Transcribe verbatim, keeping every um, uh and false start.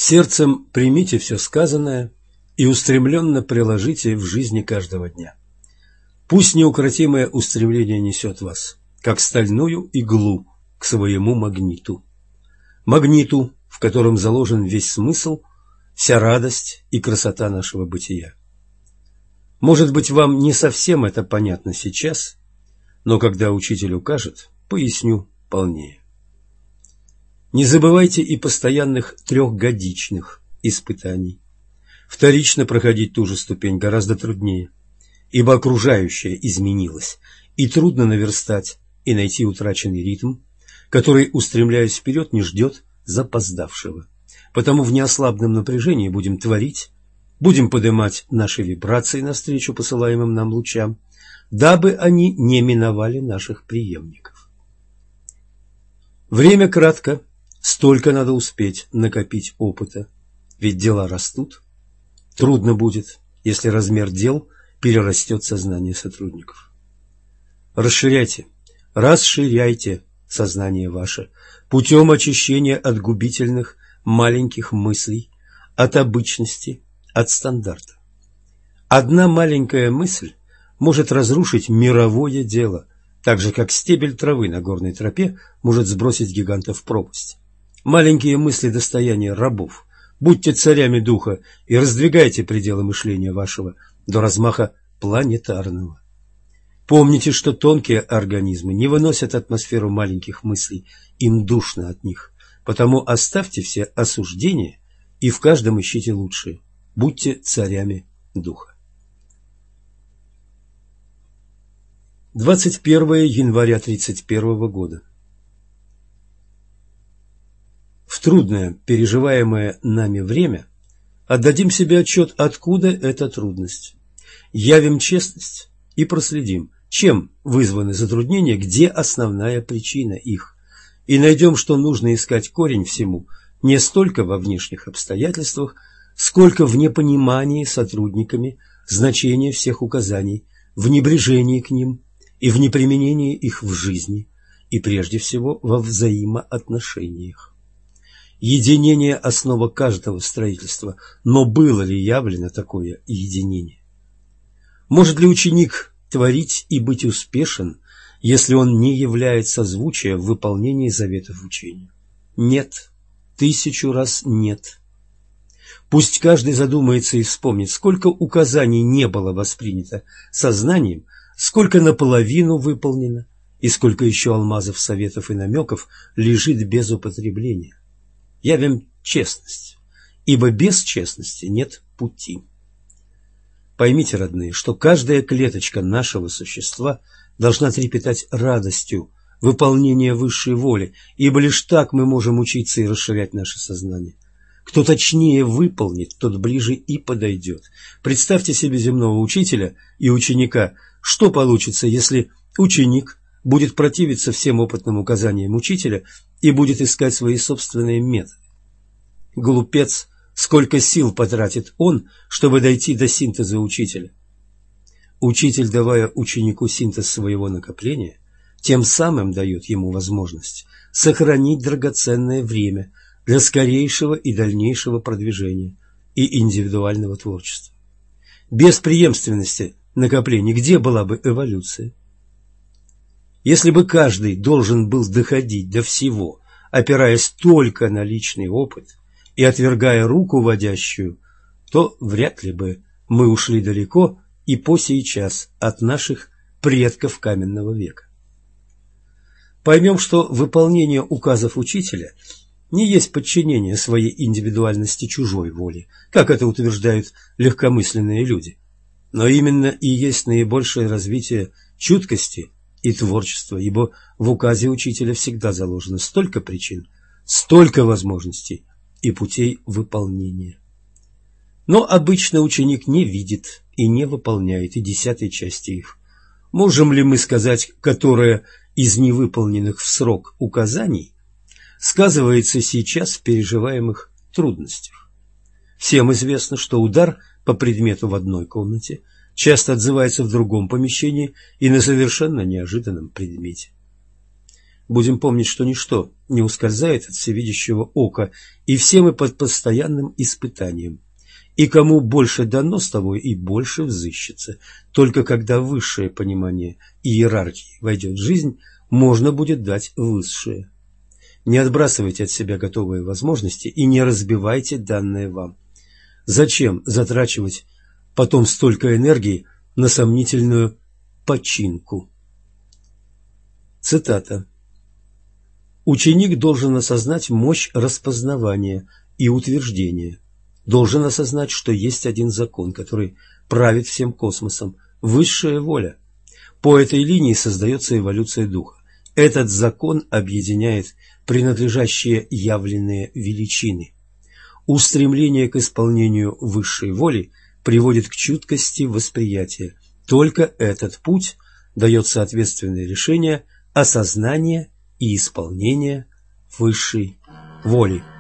Сердцем примите все сказанное и устремленно приложите в жизни каждого дня. Пусть неукротимое устремление несет вас, как стальную иглу, к своему магниту. Магниту, в котором заложен весь смысл, вся радость и красота нашего бытия. Может быть, вам не совсем это понятно сейчас, но когда учитель укажет, поясню полнее. Не забывайте и постоянных трехгодичных испытаний. Вторично проходить ту же ступень гораздо труднее, ибо окружающее изменилось, и трудно наверстать и найти утраченный ритм, который, устремляясь вперед, не ждет запоздавшего. Потому в неослабном напряжении будем творить, будем поднимать наши вибрации навстречу посылаемым нам лучам, дабы они не миновали наших преемников. Время кратко, столько надо успеть накопить опыта, ведь дела растут. Трудно будет, если размер дел перерастет сознание сотрудников. Расширяйте, расширяйте сознание ваше путем очищения от губительных маленьких мыслей, от обычности, от стандарта. Одна маленькая мысль может разрушить мировое дело, так же, как стебель травы на горной тропе может сбросить гиганта в пропасть. Маленькие мысли – достояние рабов. Будьте царями духа и раздвигайте пределы мышления вашего до размаха планетарного. Помните, что тонкие организмы не выносят атмосферу маленьких мыслей, им душно от них. Потому оставьте все осуждения и в каждом ищите лучшее. Будьте царями духа. двадцать первое января тридцать первого года. В трудное, переживаемое нами время отдадим себе отчет, откуда эта трудность. Явим честность и проследим, чем вызваны затруднения, где основная причина их. И найдем, что нужно искать корень всему не столько во внешних обстоятельствах, сколько в непонимании сотрудниками значения всех указаний, в небрежении к ним и в неприменении их в жизни, и прежде всего во взаимоотношениях. Единение – основа каждого строительства, но было ли явлено такое единение? Может ли ученик творить и быть успешен, если он не являет созвучия в выполнении заветов учения? Нет, тысячу раз нет. Пусть каждый задумается и вспомнит, сколько указаний не было воспринято сознанием, сколько наполовину выполнено, и сколько еще алмазов, советов и намеков лежит без употребления. Явим честность, ибо без честности нет пути. Поймите, родные, что каждая клеточка нашего существа должна трепетать радостью выполнения высшей воли, ибо лишь так мы можем учиться и расширять наше сознание. Кто точнее выполнит, тот ближе и подойдет. Представьте себе земного учителя и ученика. Что получится, если ученик будет противиться всем опытным указаниям учителя и будет искать свои собственные методы? Глупец, сколько сил потратит он, чтобы дойти до синтеза учителя? Учитель, давая ученику синтез своего накопления, тем самым дает ему возможность сохранить драгоценное время для скорейшего и дальнейшего продвижения и индивидуального творчества. Без преемственности накоплений где была бы эволюция? Если бы каждый должен был доходить до всего, опираясь только на личный опыт и отвергая руку водящую, то вряд ли бы мы ушли далеко и по сей час от наших предков каменного века. Поймем, что выполнение указов учителя не есть подчинение своей индивидуальности чужой воле, как это утверждают легкомысленные люди, но именно и есть наибольшее развитие чуткости и творчества, ибо в указе учителя всегда заложено столько причин, столько возможностей и путей выполнения. Но обычно ученик не видит и не выполняет и десятой части их. Можем ли мы сказать, которая из невыполненных в срок указаний сказывается сейчас в переживаемых трудностях? Всем известно, что удар по предмету в одной комнате часто отзывается в другом помещении и на совершенно неожиданном предмете. Будем помнить, что ничто не ускользает от всевидящего ока, и все мы под постоянным испытанием. И кому больше дано, с того и больше взыщется. Только когда высшее понимание иерархии войдет в жизнь, можно будет дать высшее. Не отбрасывайте от себя готовые возможности и не разбивайте данное вам. Зачем затрачивать потом столько энергии на сомнительную починку? Цитата. Ученик должен осознать мощь распознавания и утверждения. Должен осознать, что есть один закон, который правит всем космосом – высшая воля. По этой линии создается эволюция духа. Этот закон объединяет принадлежащие явленные величины. Устремление к исполнению высшей воли приводит к чуткости восприятия. Только этот путь дает соответственное решение осознания и исполнения высшей воли.